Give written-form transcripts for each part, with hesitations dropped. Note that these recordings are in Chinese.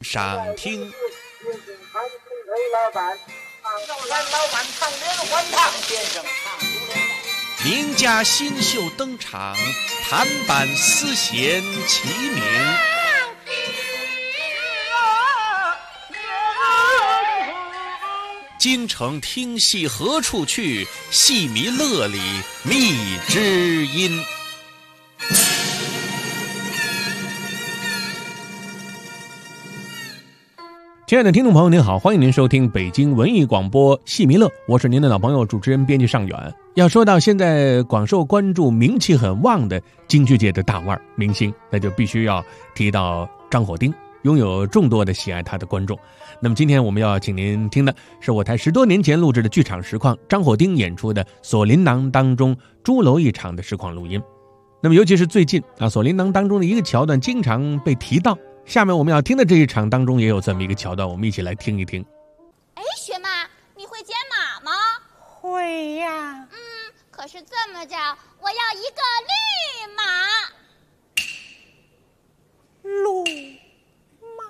赏听。名家新秀登场，弹板丝弦齐鸣。京城听戏何处去？戏迷乐里觅知音。 亲爱的听众朋友您好，欢迎您收听北京文艺广播戏迷乐，我是您的老朋友主持人编辑尚远。要说到现在广受关注名气很旺的京剧界的大腕明星，那就必须要提到张火丁，拥有众多的喜爱他的观众。那么今天我们要请您听的是我台10多年前录制的剧场实况，张火丁演出的《锁麟囊》当中朱楼一场的实况录音。那么尤其是最近《锁麟囊》当中的一个桥段经常被提到，下面我们要听的这一场当中也有这么一个桥段，我们一起来听一听。 哎，学妈，你会剪马吗？ 会呀。 可是这么着，我要一个绿马。 绿马。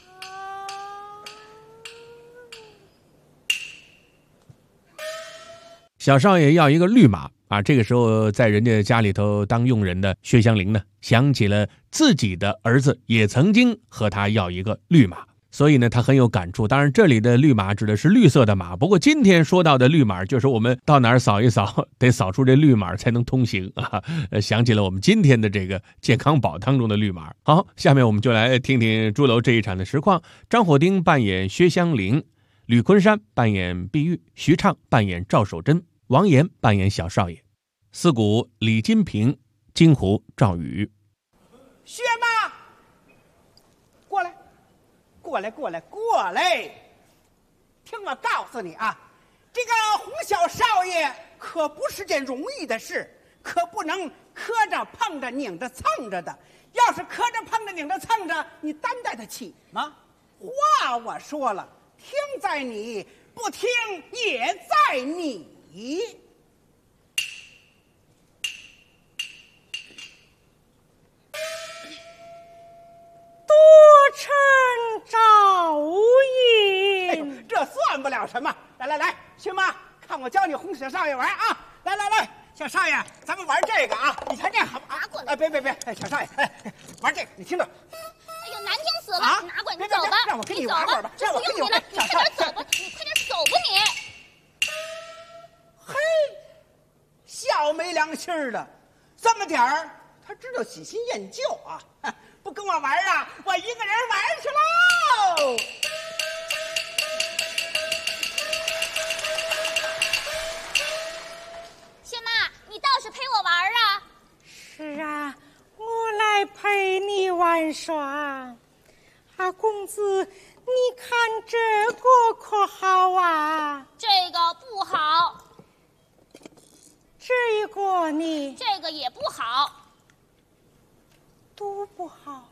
小少爷要一个绿马啊！这个时候，在人家家里头当佣人的薛湘灵呢，想起了自己的儿子也曾经和他要一个绿马，所以呢，他很有感触。当然，这里的绿马指的是绿色的马，不过今天说到的绿马，就是我们到哪儿扫一扫，得扫出这绿马才能通行啊！想起了我们今天的这个健康宝当中的绿马。好，下面我们就来听听朱楼这一场的实况。张火丁扮演薛湘灵，吕昆山扮演碧玉，徐畅扮演赵守贞，王岩扮演小少爷，四鼓李金平，金胡赵宇。 薛妈，过来，听我告诉你啊，这个哄小少爷可不是件容易的事，可不能磕着碰着拧着蹭着的。要是磕着碰着拧着蹭着，你担待得起吗？话我说了，听在你，不听也在你。 多承照应， 这算不了什么。来，薛妈，看我教你哄小少爷玩啊！来，小少爷，咱们玩这个啊！你看这好不好？ 拿过来！ 哎，别，小少爷，玩这个，你听着。 哎呦，难听死了！ 啊， 拿过来，你走吧。 让我跟你玩会儿吧。 这不用你了，你快点走吧，你快点走吧你。 嘿，小没良心的，这么点儿他知道喜新厌旧啊！不跟我玩啊，我一个人玩去喽！ 薛妈，你倒是陪我玩啊！ 是啊，我来陪你玩耍。公子，你看这个可好啊？ 这个不好。 这一个呢？ 这个也不好。 都不好，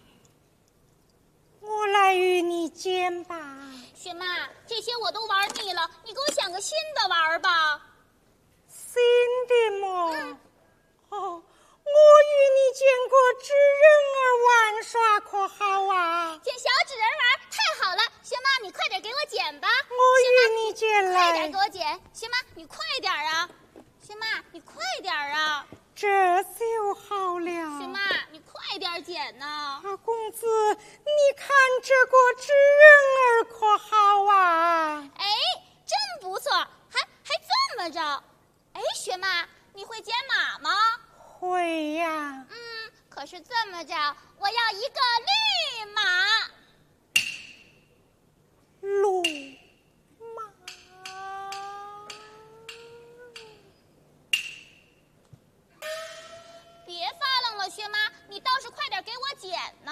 我来与你捡吧。 薛妈，这些我都玩腻了，你给我想个新的玩吧。 新的么？我与你捡个纸人儿玩耍可好啊？ 捡小纸人玩太好了，薛妈，你快点给我捡吧。 我与你捡来， 快点给我捡。薛妈，你快点啊！薛妈，你快点啊！ 这就好了。 薛妈，你快点捡呐！ 公子，你看这个纸人儿可好啊？ 哎，真不错，还这么着。哎，薛妈，你会捡马吗？ 会呀。 可是这么着，我要一个绿马。 绿马。 别发愣了，薛妈，你倒是快点给我捡呢。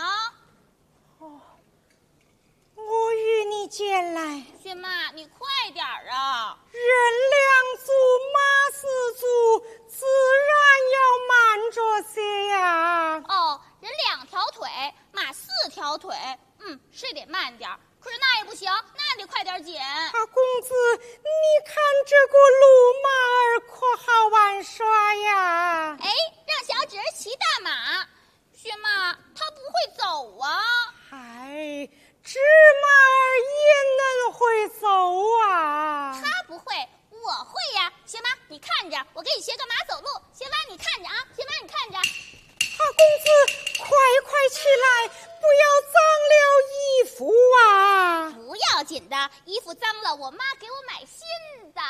我与你捡来。 薛妈，你快点啊！ 人两足，马四足，自然要慢着些呀。 人2条腿，马4条腿，是得慢点儿。可是那也不行，那得快点捡。 公子，你看这个路马儿可好玩耍呀？ 哎，让小纸儿骑大马。薛妈，他不会走啊。 这紧的，衣服脏了，我妈给我买新的。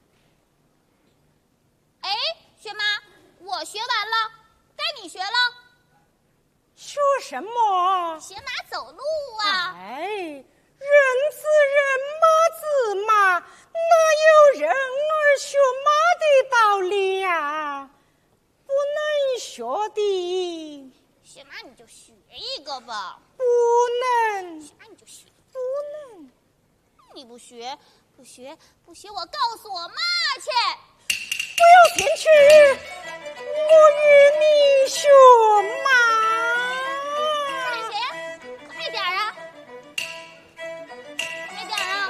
哎，学妈，我学完了，该你学了。 学什么？ 学马走路啊！ 哎，人子人，马子马，哪有人儿学马的道理呀？不能学的。 学妈，你就学一个吧。 不能。 学妈，你就学。 不能。 你不学，我告诉我妈去。 不要进去，我与你学马。 看谁呀？快点啊！快点啊！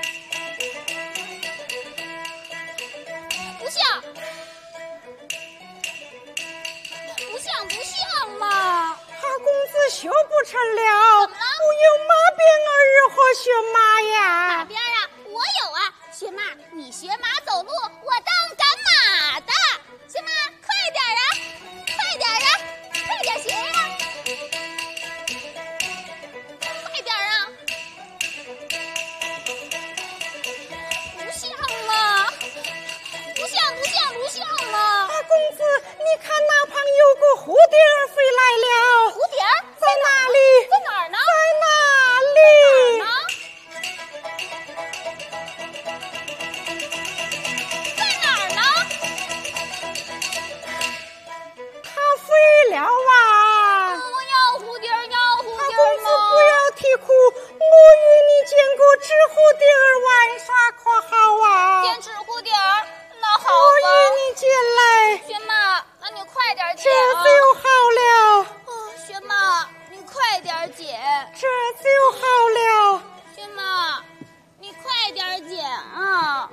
不像嘛！ 他公子学不成了， 怎么了？ 我有马鞭儿如何学马呀？ 马鞭啊，我有啊。学妈，你学马走路，我当赶马的。学妈，快点啊，快点啊，快点学呀！快点啊！不像嘛！ 大公子，你看那旁有个蝴蝶儿飞来了。 蝴蝶儿在哪里？ 在哪儿呢？ 在哪里？ 在哪儿呢？ 它飞了啊！ 我要蝴蝶儿大公子吗？ 不要啼哭，我与你见过纸蝴蝶儿玩耍，可好啊？ 剪纸蝴蝶儿，那好我吧。 与你捡来， 学妈，那你快点这剪啊！ 就好了， 学妈，你快点剪。 这就好了。 学妈，你快点剪啊！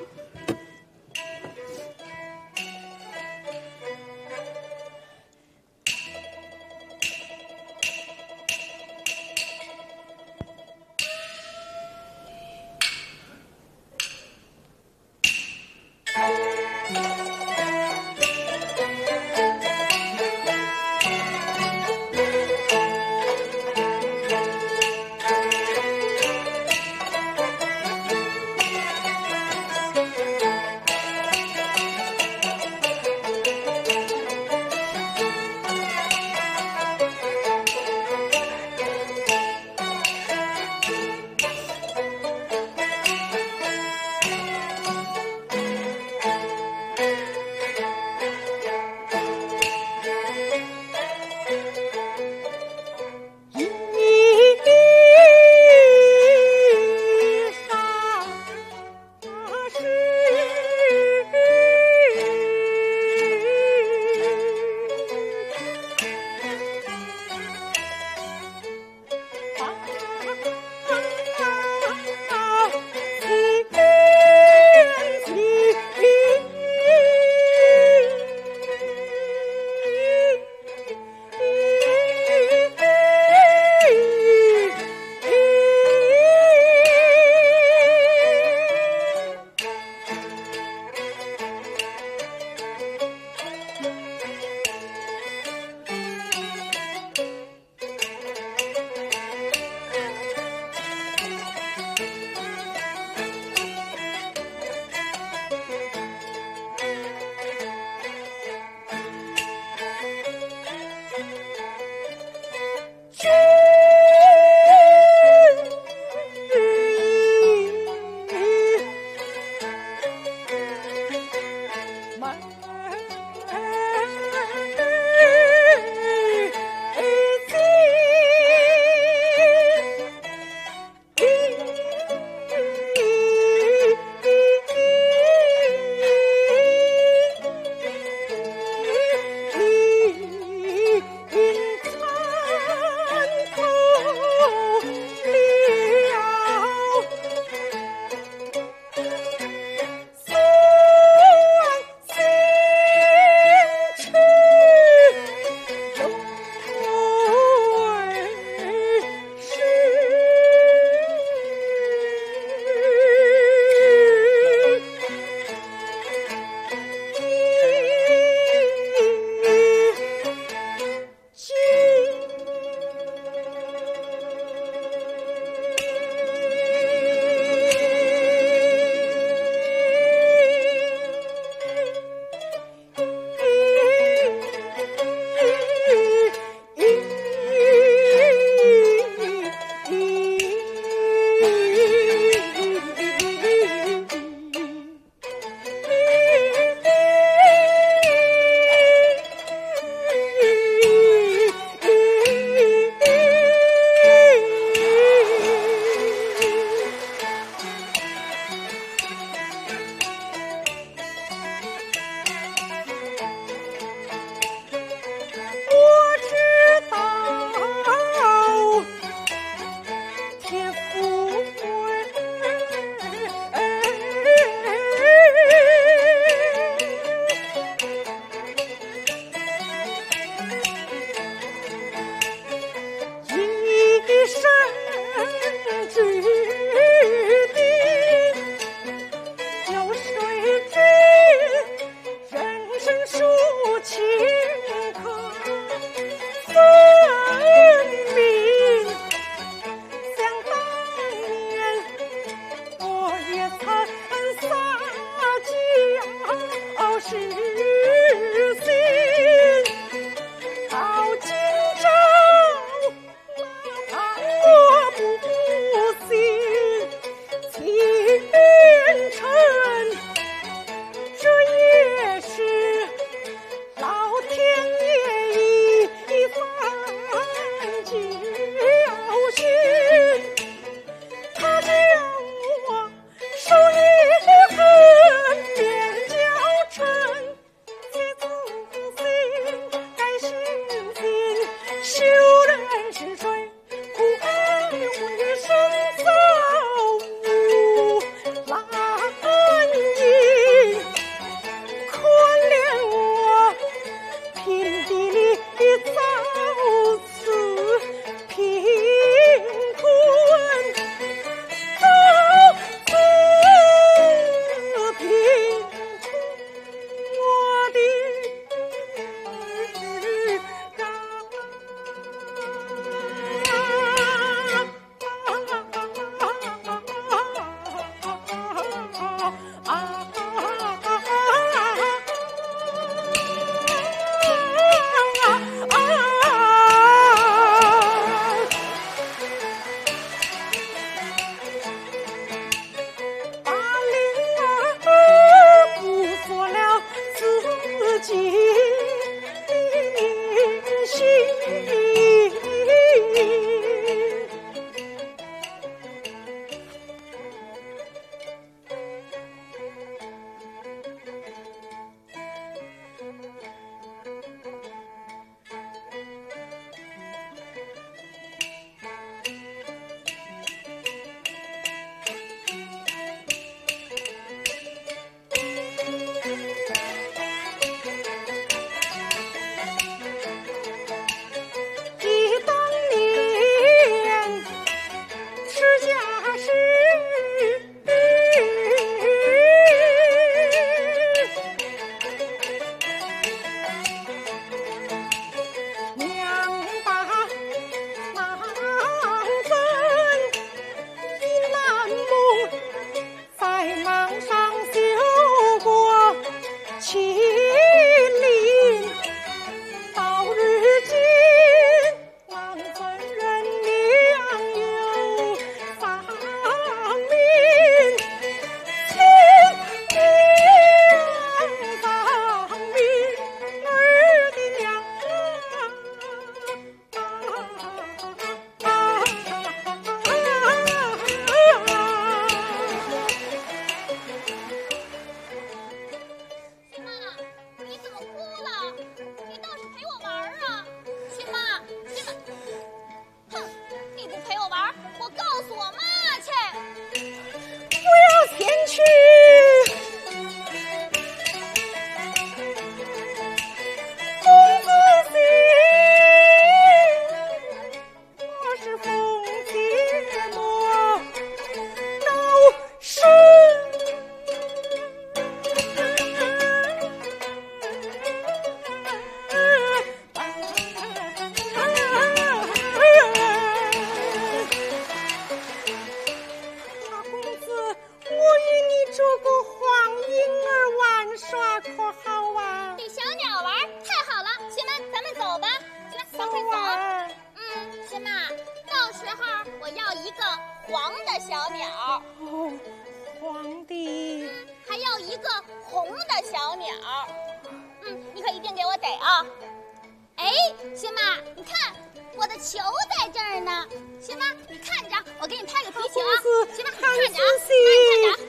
黄的小鸟， 哦，黄的， 还要一个红的小鸟。你可一定给我逮啊！哎，薛妈，你看我的球在这儿呢。薛妈，你看着，我给你拍个皮球啊！薛妈，你看着啊，你看着啊。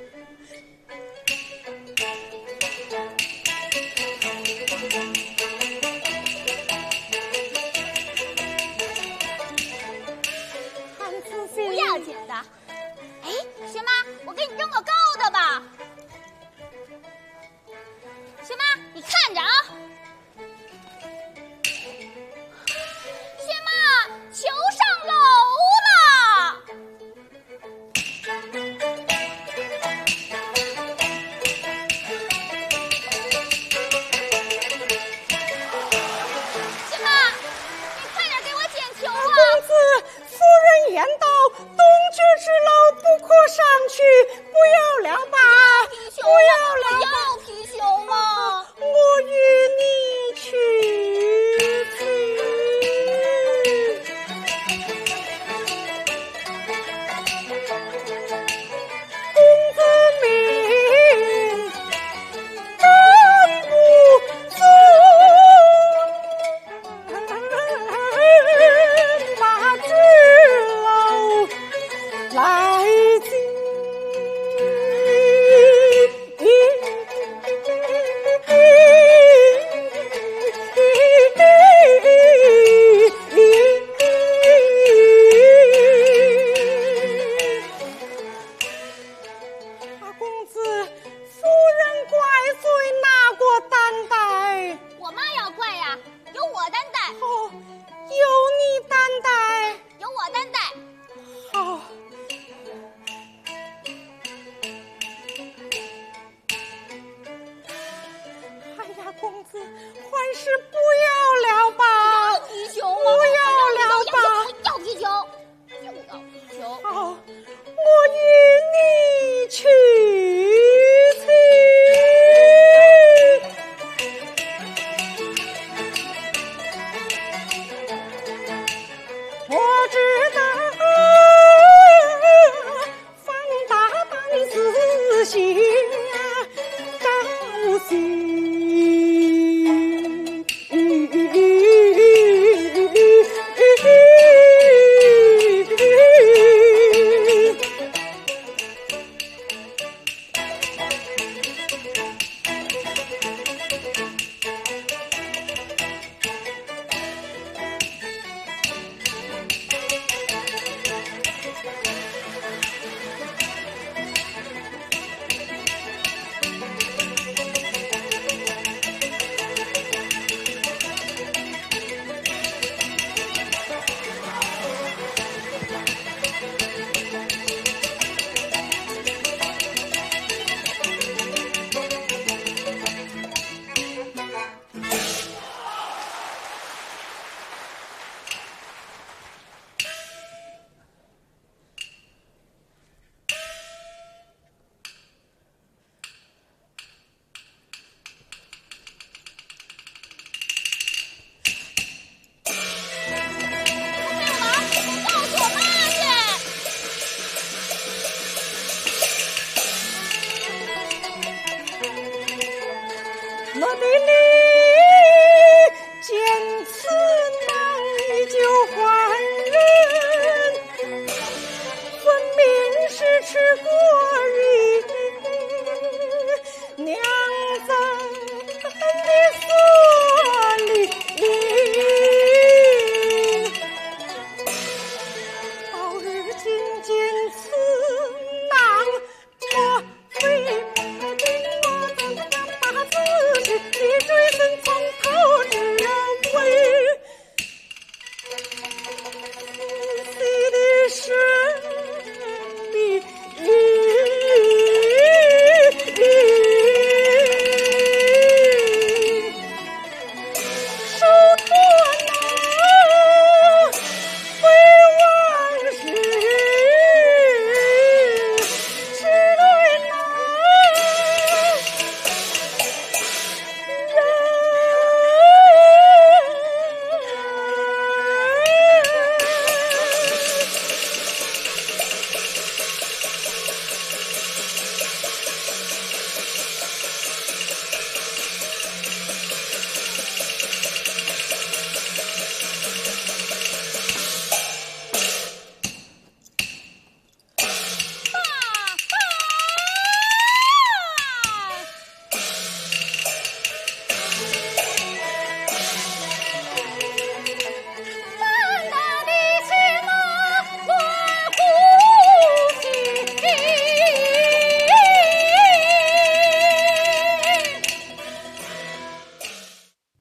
不要紧的。哎，薛妈，我给你扔个高的吧。薛妈，你看着啊。薛妈，球上楼了。薛妈，你快点给我捡球啊！ 公子，夫人言道，东绝之楼不可上去，不要了吧， 皮球不要了吧， 要皮球吗？ 我与你去去。公子命，真不足。马之楼来进。公子，夫人怪罪哪国担待？ 我妈要怪呀，由我担待， 哦，有你担待。 由我担待。 好，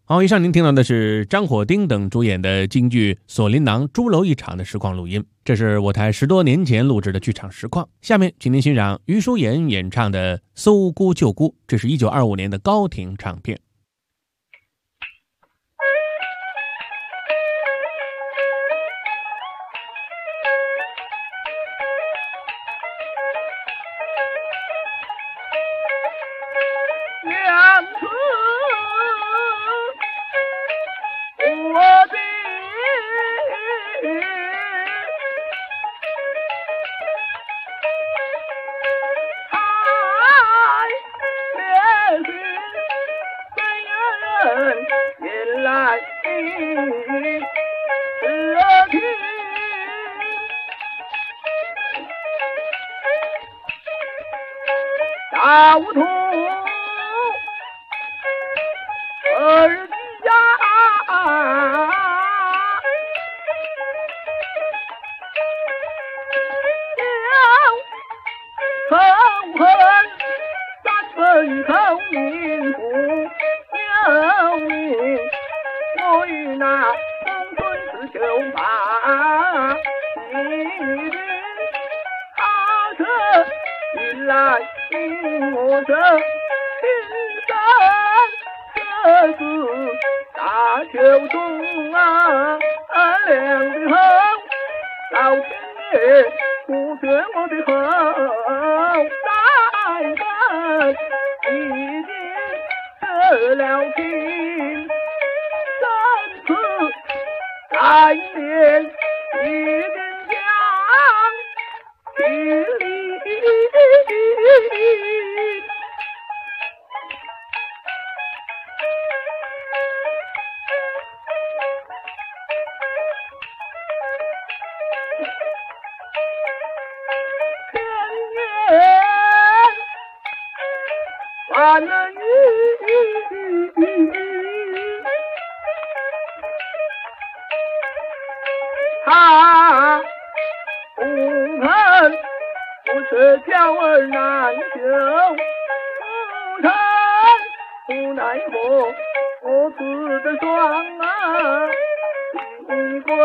好，以上您听到的是张火丁等主演的京剧《锁麟囊》朱楼一场的实况录音，这是我台10多年前录制的剧场实况。下面请您欣赏余淑妍演唱的《搜姑救姑》，这是1925年的高亭唱片。 大梧桐儿呀，仇恨杀春口民不有名，我与那公孙辞就把一律他可引来我这青山这是大秋冬啊，凉的很，老天爷不觉我的后代根已经得了病，甚至改变一定将地理万人他不肯不是娇儿难求，不成无奈何我自的双啊一归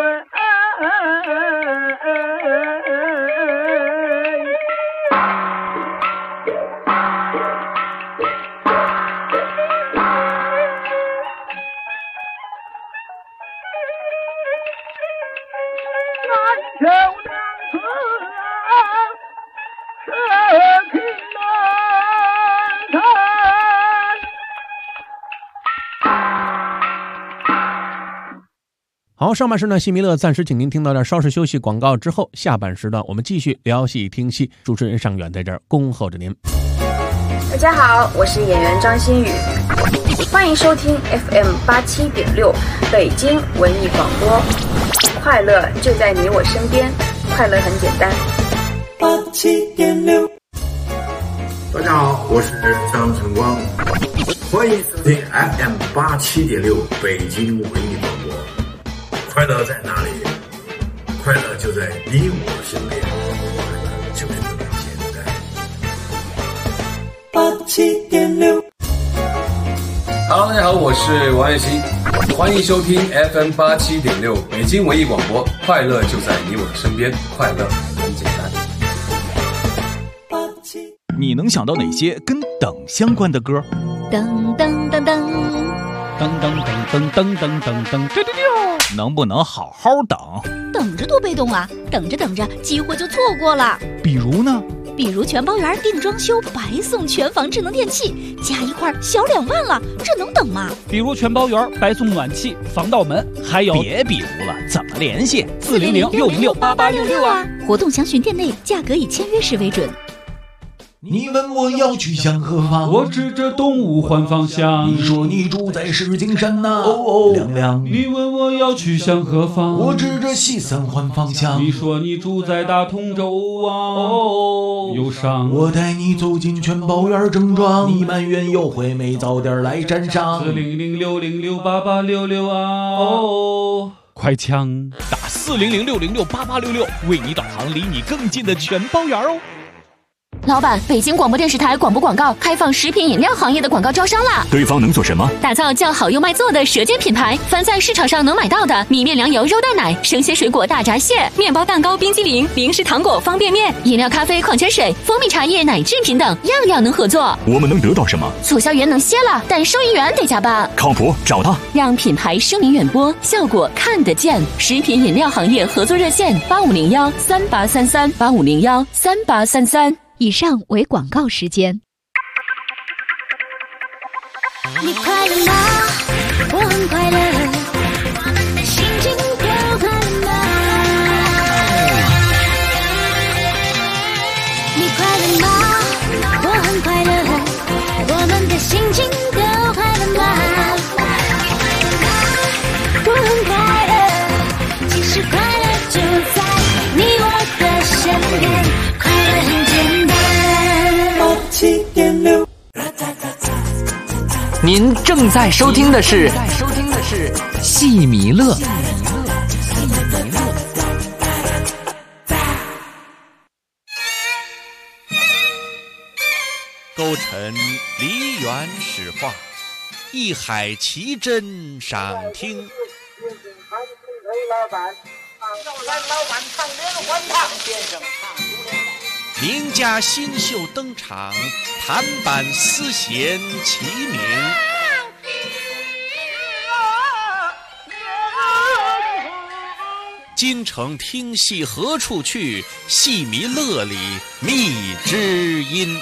求两次是情难成。 好，上半时段戏迷乐暂时请您听到这儿，稍事休息广告之后，下半时段我们继续聊戏听戏，主持人尚远在这儿恭候着您。 大家好，我是演员张馨予，欢迎收听 FM87.6 北京文艺广播，快乐就在你我身边，快乐很简单。 87.6，大家好，我是张晨光，欢迎收听 FM87.6 北京文艺广播。快乐在哪里？快乐就在你我身边，快乐就这么简单。87.6。 Hello， 大家好，我是王栎鑫，欢迎收听 FM87.6 北京文艺广播，快乐就在你我身边，快乐很简单。 你能想到哪些跟等相关的歌？ 噔噔噔噔噔噔噔噔噔噔噔噔，能不能好好等？ 等着多被动啊！等着等着，机会就错过了。 比如呢？ 比如全包圆定装修，白送全房智能电器，加一块小2万了，这能等吗？ 比如全包圆白送暖气、防盗门，还有别比如了，怎么联系 ？400-606-8866啊！活动详询店内，价格以签约时为准。 你问我要去向何方， 我指着东吴换方向。 你说你住在石景山呐，亮亮。 你问我要去向何方， 我指着西三环方向。 你说你住在大同州啊，忧伤。 我带你走进全包园正装，你埋怨优惠没早点来沾上。 400-606-8866啊，快枪打400-606-8866，为你导航离你更近的全包园哦。 老板，北京广播电视台广播广告开放食品饮料行业的广告招商啦！ 对方能做什么？ 打造叫好又卖座的舌尖品牌，凡在市场上能买到的米面粮油肉蛋奶、生鲜水果大闸蟹、面包蛋糕冰激凌、零食糖果方便面、饮料咖啡矿泉水、蜂蜜茶叶奶制品等，样样能合作。 我们能得到什么？ 促销员能歇了，但收银员得加班。 靠谱，找他。 让品牌声名远播，效果看得见。食品饮料行业合作热线8501383385013833。 以上为广告时间。 你快乐吗？我很快乐，我们的心情都快乐吗？你快乐吗？我很快乐，我们的心情都快乐吗？我很快乐，其实快乐就在你我的身边，快乐很简单。7.6。 您正在收听的是戏迷乐。 勾陈梨园史话，一海奇珍赏听。 老板唱连环唱，先生唱名家新秀登场，弹板丝弦齐鸣。京城听戏何处去？戏迷乐里觅知音。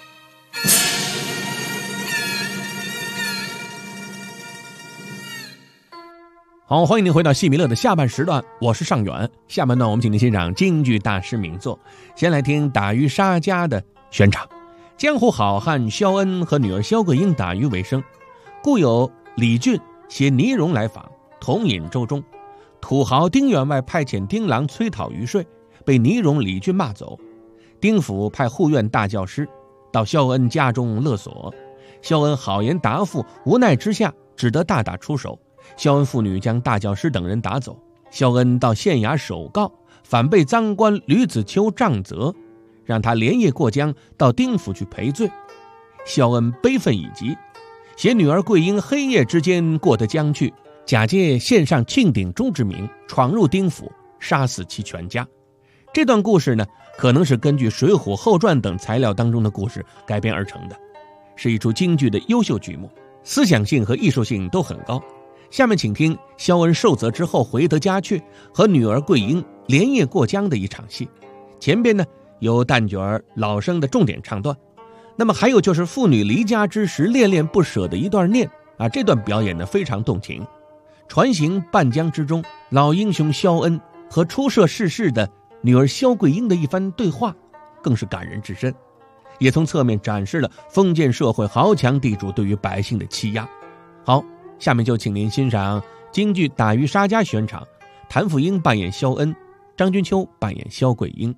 好，欢迎您回到戏迷乐的下半时段，我是尚远。下半段我们请您欣赏京剧大师名作，先来听打渔杀家的选场。江湖好汉萧恩和女儿萧桂英打渔为生，故有李俊携倪荣来访，同饮粥中。土豪丁员外派遣丁郎催讨渔税，被倪荣、李俊骂走。丁府派护院大教师到萧恩家中勒索，萧恩好言答复，无奈之下只得大打出手。萧恩父女将大教师等人打走，萧恩到县衙首告，反被赃官吕子秋杖责，让他连夜过江到丁府去赔罪。萧恩悲愤已极，携女儿桂英黑夜之间过得江去，假借县上庆鼎钟之名，闯入丁府，杀死其全家。这段故事呢，可能是根据《水浒后传》等材料当中的故事改编而成的，是一出京剧的优秀剧目，思想性和艺术性都很高。下面请听萧恩受责之后回得家去，和女儿桂英连夜过江的一场戏。前边呢有旦角儿老生的重点唱段，那么还有就是父女离家之时恋恋不舍的一段念啊，这段表演呢非常动情。船行半江之中，老英雄萧恩和出涉世事的女儿萧桂英的一番对话，更是感人至深，也从侧面展示了封建社会豪强地主对于百姓的欺压。好，下面就请您欣赏京剧《打渔杀家》选场，谭富英扮演萧恩，张君秋扮演萧桂英。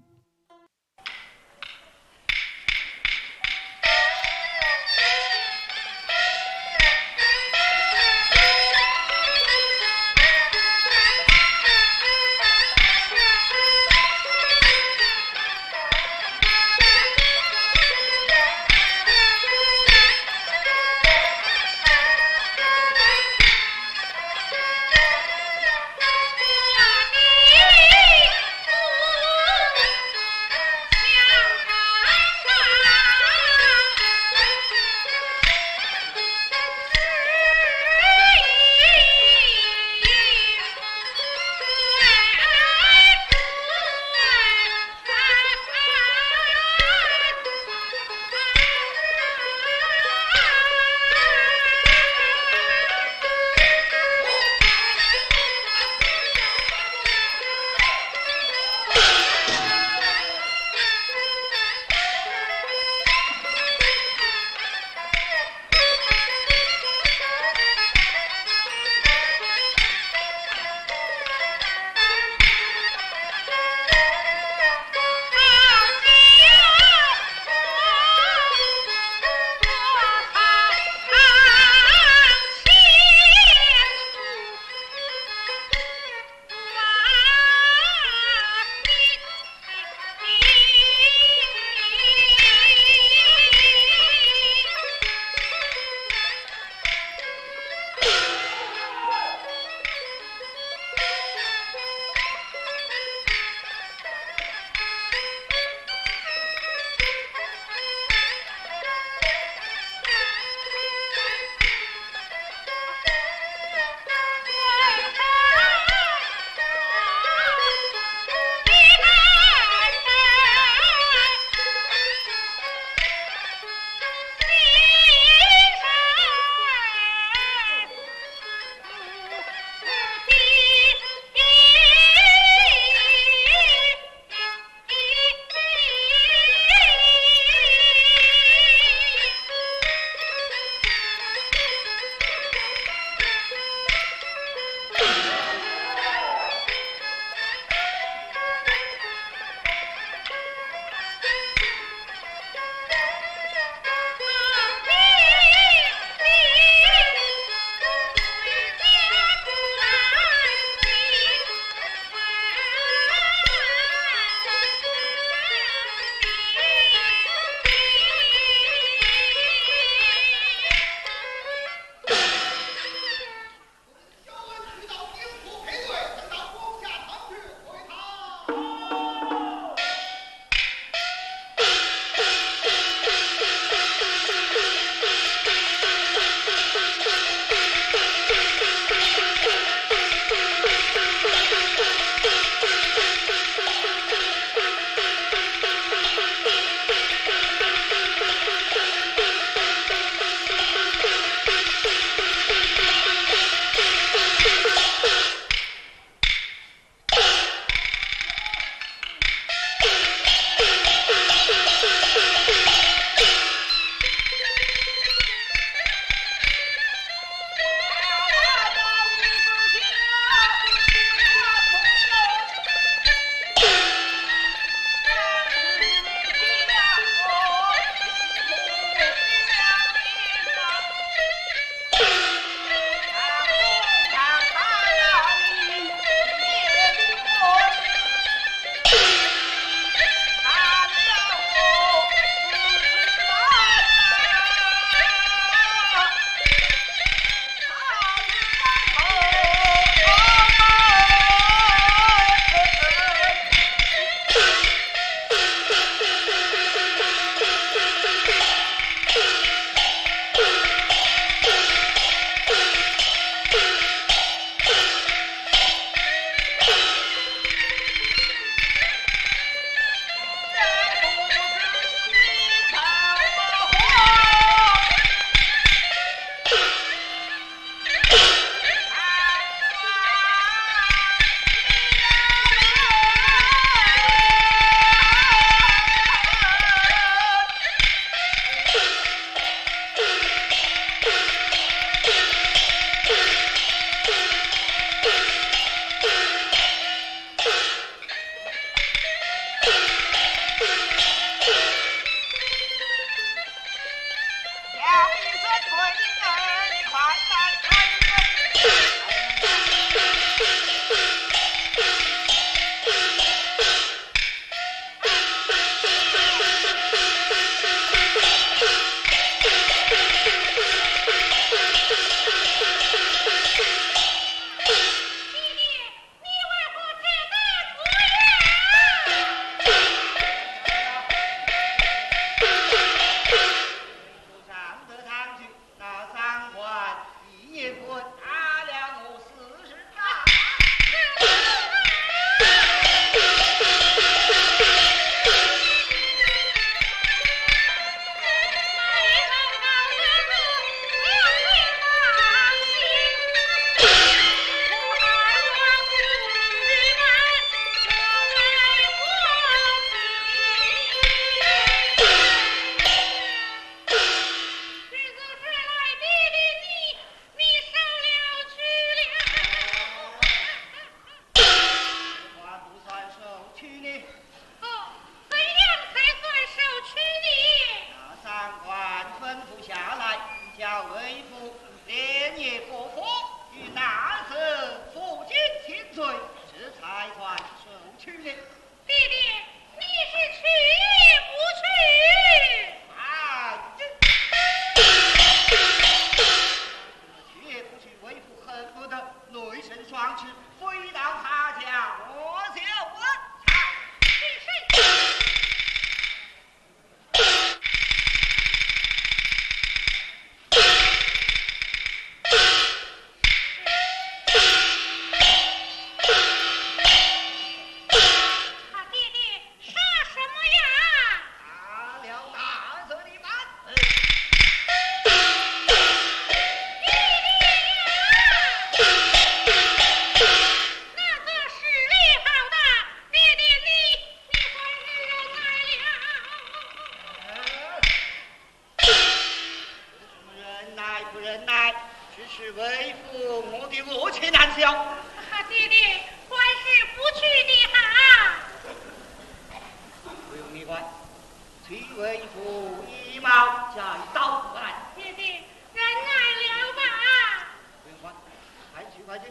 是为父我的恶气难消。 爹爹，官是不去的好。 不用你管，崔为父一毛加一刀来。 爹爹，忍耐了吧。 不用管，快去快去。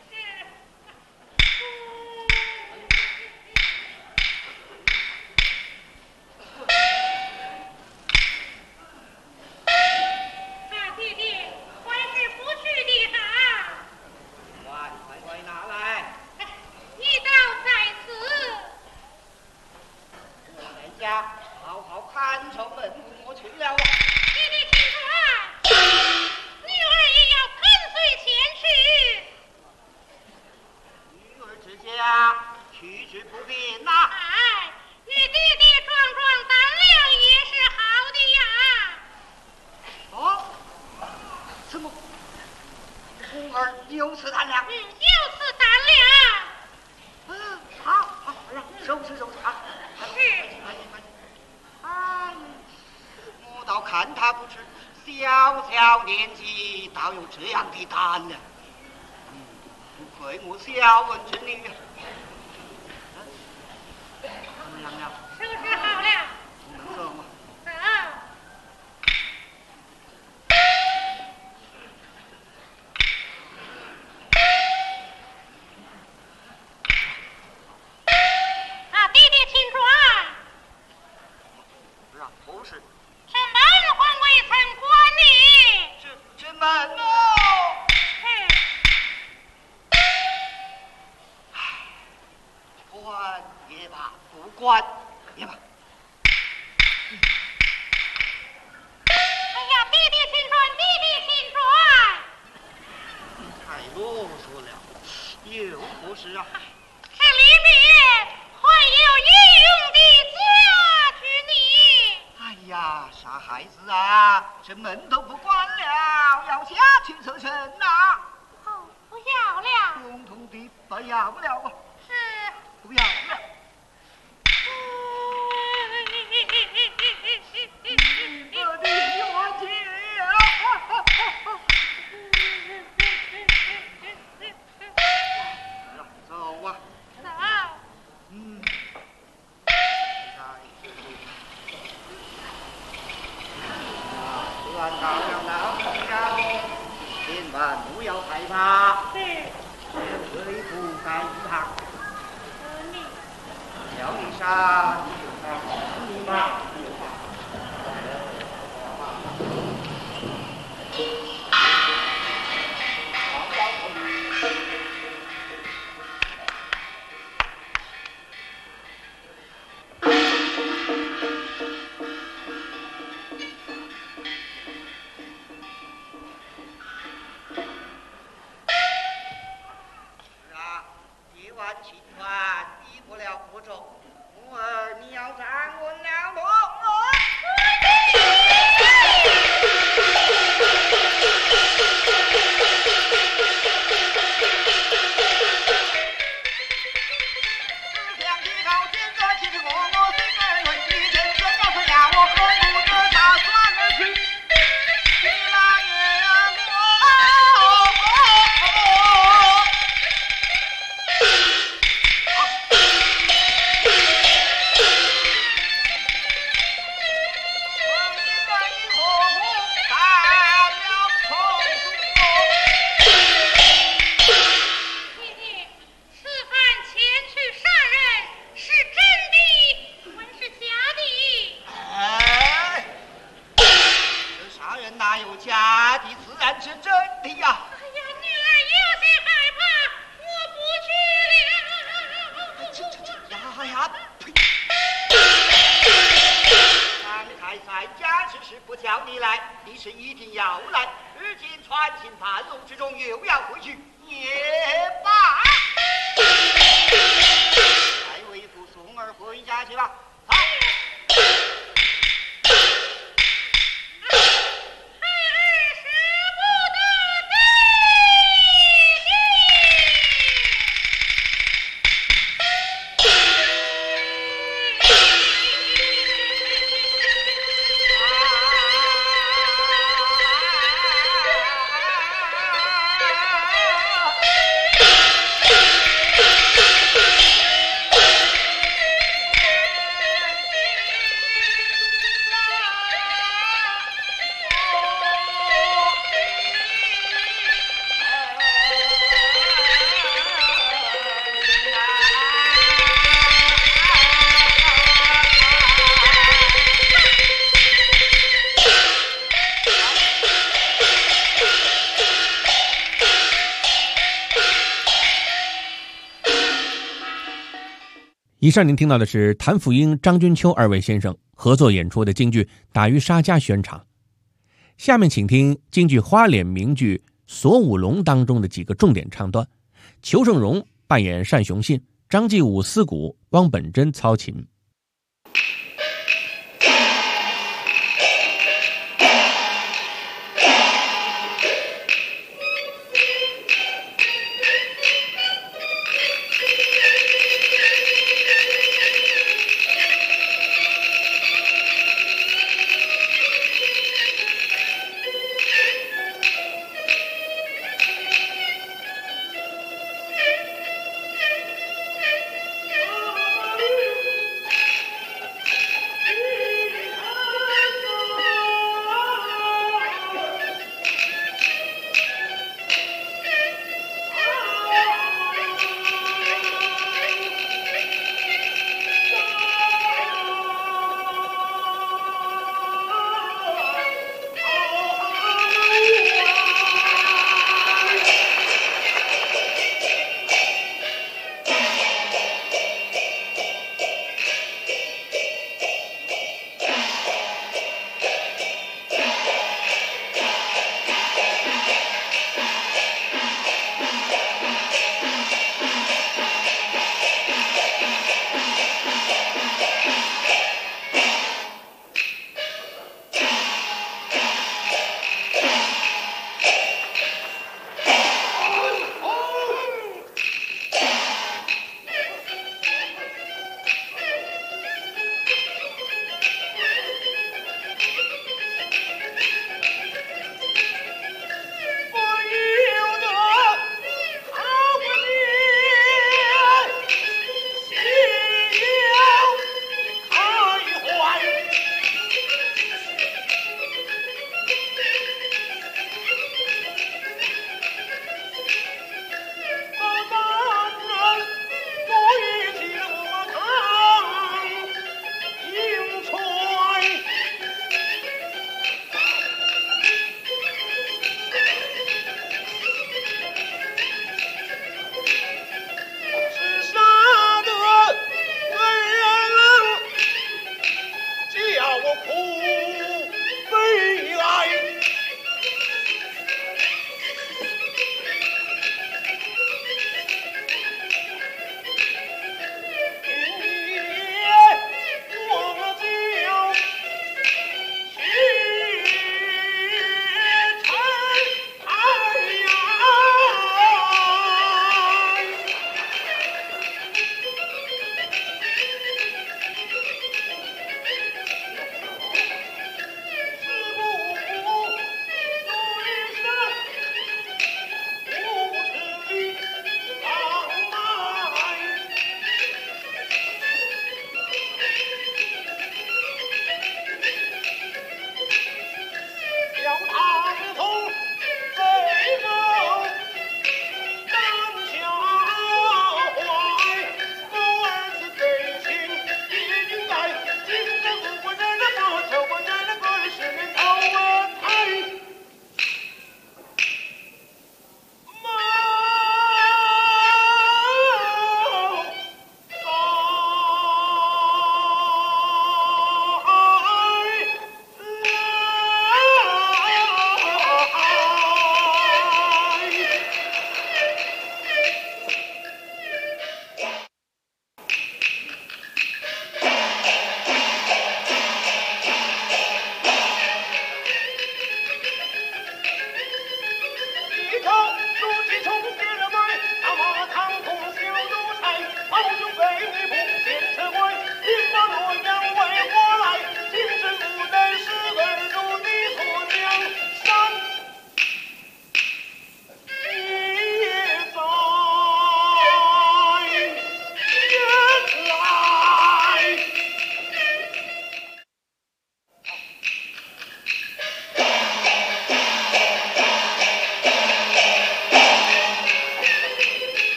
爹爹，官是不去的好。 快拿来！ 一刀在此。 我在家好好看守门户，我去了。 爹爹请说，女儿也要跟随前去。 女儿之家去之不便呐。 哎，与爹爹壮壮胆量也是好的呀。 哦，怎么？红儿有此胆量？ 有此胆量。 好，收拾啊！ 是。 哎，我倒看他不知，小年纪倒有这样的胆量。不愧我小文之女。怎么样了？ 收拾好了。 能走吗？ 爹爹请转。 不是。 这门还未曾关呢。 这门哦。关也罢，不关也罢。 哎呀，爹爹请转，爹爹请转。 太啰嗦了，有何事啊？ 这里面还有御用的家具呢。 哎呀，傻孩子啊，这门都不关了，要下去测身呐。 哦，不要了。 统统的不要了吧？ 是。 不要了。我的冤情走啊！ 走。 算到了老家，千万不要害怕。 是。 为父该一趟。叫你上，你妈。 以上您听到的是谭富英、张君秋二位先生合作演出的京剧《打渔杀家》宣场。下面请听京剧花脸名剧《锁五龙》当中的几个重点唱段。裘盛戎扮演单雄信，张继武司鼓，汪本真操琴。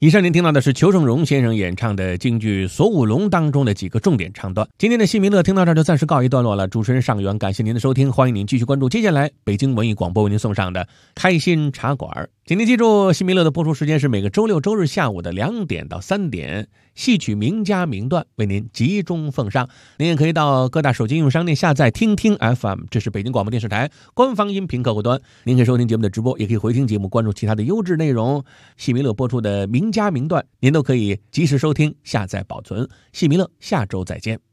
以上您听到的是裘盛戎先生演唱的京剧《锁五龙》当中的几个重点唱段。今天的戏迷乐听到这儿就暂时告一段落了。主持人尚元，感谢您的收听，欢迎您继续关注接下来北京文艺广播为您送上的开心茶馆。请您记住，戏迷乐的播出时间是每个周六周日下午的2点到3点，戏曲名家名段为您集中奉上。您也可以到各大手机应用商店下载听听 FM， 这是北京广播电视台官方音频客户端。您可以收听节目的直播，也可以回听节目，关注其他的优质内容。戏迷乐播出的名家名段您都可以及时收听、下载保存。戏迷乐下周再见。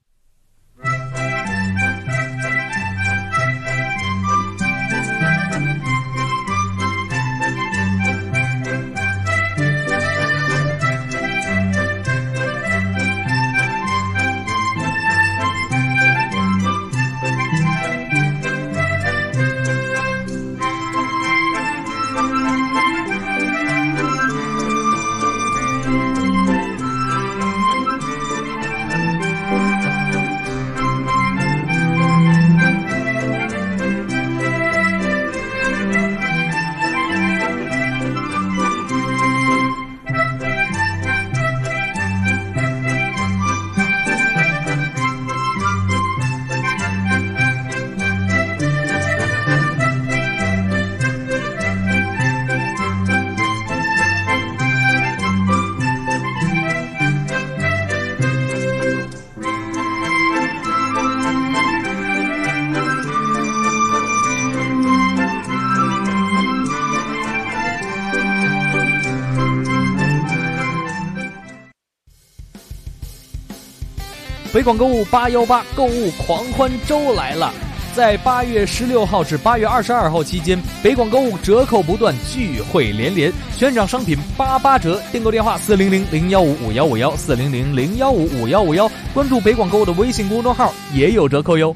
北广购物818购物狂欢周来了！在8月16号至8月22号期间，北广购物折扣不断，聚会连连，悬赏商品88折。订购电话400-015-5151 400-015-5151，关注北广购物的微信公众号也有折扣哟。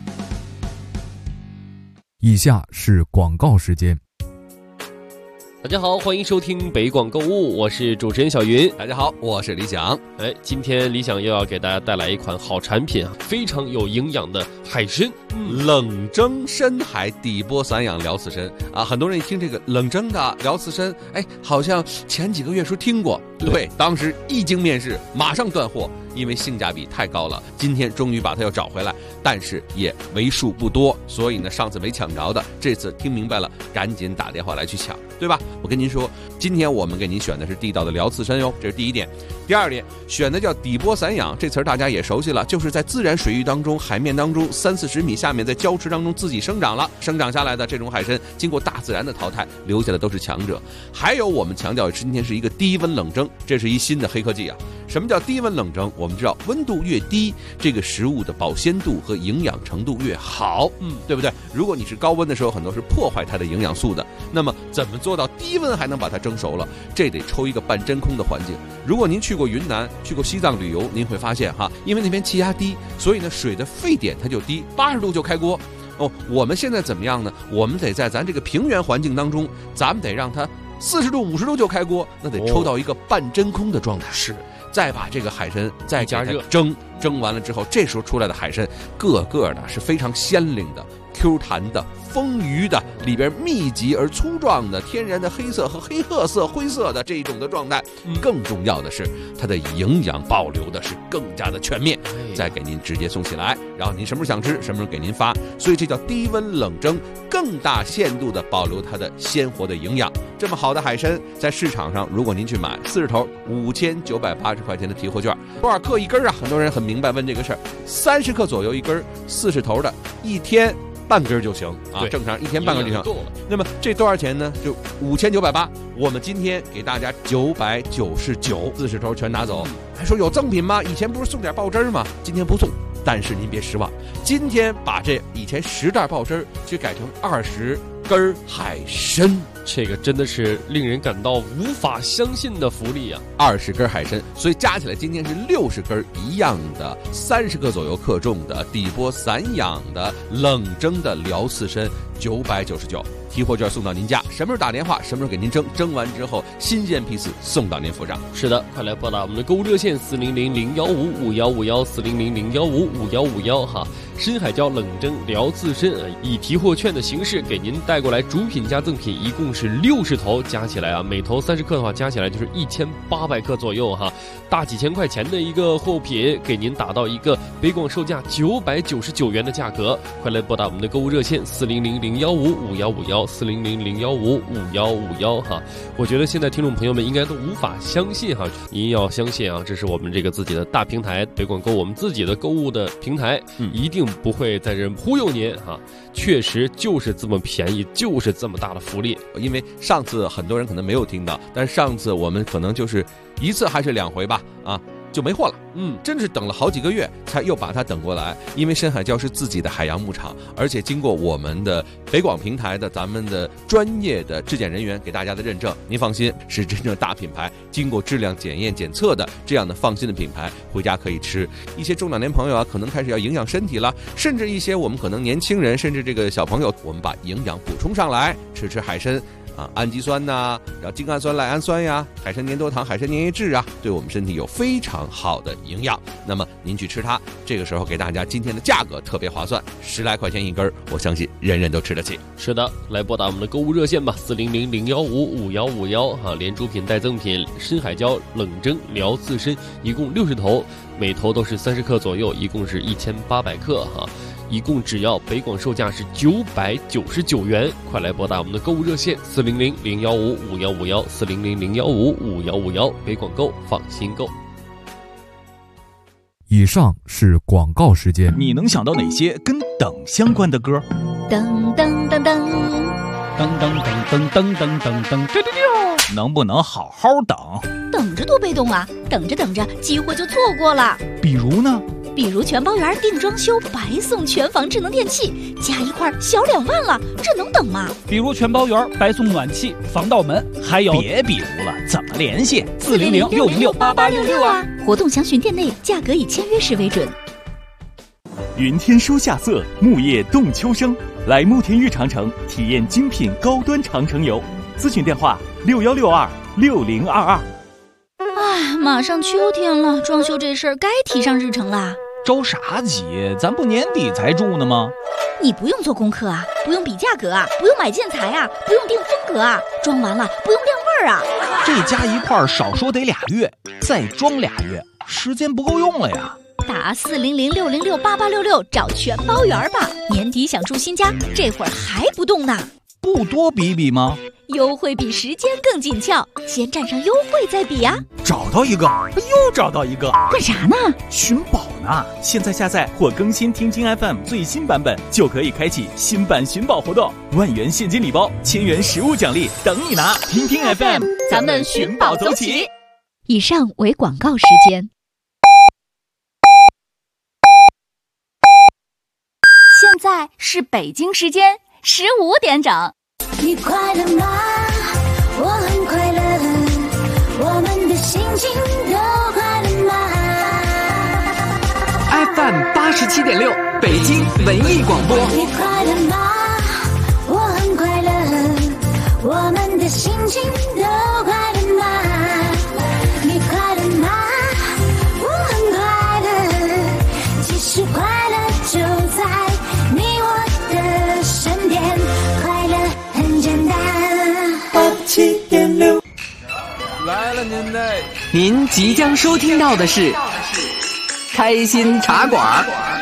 以下是广告时间。 大家好，欢迎收听北广购物，我是主持人小云。 大家好，我是李想。 今天李想又要给大家带来一款好产品啊，非常有营养的海参， 冷蒸深海底波散养辽刺参啊。很多人一听这个冷蒸的辽刺参，好像前几个月说听过，对，当时一经面世，马上断货，因为性价比太高了。今天终于把它又找回来，但是也为数不多，所以呢，上次没抢着的，这次听明白了，赶紧打电话来去抢，对吧？我跟您说，今天我们给您选的是地道的辽刺参哟，这是第一点。第二点，选的叫底波散养，这词儿大家也熟悉了，就是在自然水域当中、海面当中30-40米下面，在礁池当中自己生长了，生长下来的这种海参，经过大自然的淘汰，留下的都是强者。还有我们强调今天是一个低温冷蒸，这是一新的黑科技啊。什么叫低温冷蒸？我们知道温度越低，这个食物的保鲜度和营养程度越好，对不对？如果你是高温的时候，很多是破坏它的营养素的。那么怎么做到低温还能把它蒸熟了？这得抽一个半真空的环境。如果您去过云南、去过西藏旅游，您会发现哈，因为那边气压低，所以呢水的沸点它就低，80度就开锅。我们现在怎么样呢？我们得在咱这个平原环境当中，咱们得让它40度、50度就开锅，那得抽到一个半真空的状态。是。再把这个海参再加热蒸完了之后，这时候出来的海参个个的是非常鲜灵的、Q 弹的、丰腴的，里边密集而粗壮的天然的黑色和黑褐色、灰色的这一种的状态。更重要的是，它的营养保留的是更加的全面，再给您直接送起来，然后您什么时候想吃，什么时候给您发。所以这叫低温冷蒸，更大限度的保留它的鲜活的营养。这么好的海参，在市场上如果您去买40头，5980块钱的提货券，多少克一根啊？很多人很明白问这个事儿，30克左右一根，40头的，一天半根就行啊，正常一天半根就行。那么这多少钱呢？就5980，我们今天给大家999，40头全拿走。还说有赠品吗？以前不是送点爆汁吗？今天不送，但是您别失望，今天把这以前10袋爆汁去改成20根海参， 这个真的是令人感到无法相信的福利啊 ！20根海参，所以加起来今天是60根一样的30克左右克重的底波散养的冷蒸的辽刺参， 999，提货券送到您家，什么时候打电话，什么时候给您蒸，蒸完之后新鲜批次送到您府上。 是的，快来拨打我们的购物热线400-015-5151，400-015-5151哈。深海椒冷蒸辽刺参以提货券的形式给您带过来，主品加赠品一共是60头，加起来啊，每头30克的话，加起来就是1800克左右哈，大几千块钱的一个货品，给您打到一个北广售价999元的价格。快来拨打我们的购物热线400-015-5151，400-015-5151哈。我觉得现在听众朋友们应该都无法相信哈，您要相信啊，这是我们这个自己的大平台北广购，我们自己的购物的平台，一定不会在这忽悠您哈，确实就是这么便宜，就是这么大的福利。 因为上次很多人可能没有听到，但是上次我们可能就是1次还是2回吧啊，就没货了。真是等了好几个月才又把它等过来。因为深海礁是自己的海洋牧场，而且经过我们的北广平台的咱们的专业的质检人员给大家的认证，您放心，是真正大品牌，经过质量检验检测的这样的放心的品牌，回家可以吃。一些中老年朋友啊，可能开始要营养身体了，甚至一些我们可能年轻人，甚至这个小朋友，我们把营养补充上来，吃海参啊，氨基酸呐，然后精氨酸、赖氨酸呀，海参粘多糖、海参粘液质啊，对我们身体有非常好的营养。那么您去吃它，这个时候给大家今天的价格特别划算，10来块钱一根，我相信人人都吃得起。 是的，来拨打我们的购物热线吧，400-015-5151哈，连主品带赠品，深海礁冷蒸辽刺参一共60头，每头都是30克左右，一共是1800克哈。一共只要北广售价是999元，快来拨打我们的购物热线400-015-5151，400-015-5151，北广购，放心购。 以上是广告时间。 你能想到哪些跟等相关的歌？ 噔噔噔噔噔噔噔噔噔噔噔，能不能好好等？ 等着多被动啊！等着等着，机会就错过了。 比如呢？ 比如全包园定装修白送全房智能电器，加一块小2万了，这能等吗？ 比如全包园白送暖气、防盗门，还有别比如了，怎么联系 ？400-606-8866啊！活动详询店内，价格以签约时为准。 云天书夏色，木叶动秋声，来慕田峪长城体验精品高端长城游。咨询电话61626022。 哎，马上秋天了，装修这事儿该提上日程啦。 着啥急？咱不年底才住呢吗？ 你不用做功课啊，不用比价格啊，不用买建材啊，不用定风格啊，装完了不用晾味儿啊。 这加一块少说得2月，再装2月，时间不够用了呀。 打400-606-8866找全包园吧。年底想住新家，这会儿还不动呢？ 不多比比吗？ 优惠比时间更紧俏，先占上优惠再比啊！ 找到一个，又找到一个， 干啥呢？ 寻宝呢！现在下载或更新听听 FM 最新版本，就可以开启新版寻宝活动，1万元现金礼包，1000元实物奖励等你拿！听听 FM， 咱们寻宝走起！ 以上为广告时间。 现在是北京时间15点整。 你快乐吗？我很快乐，我们的心情都快乐吗 ？FM 87.6，北京文艺广播。 你快乐吗？我很快乐，我们的心情都快乐吗？你快乐吗？我很快乐，其实快乐就在你我的身边，快乐很简单。87.6 来了您嘞！您即将收听到的是开心茶馆。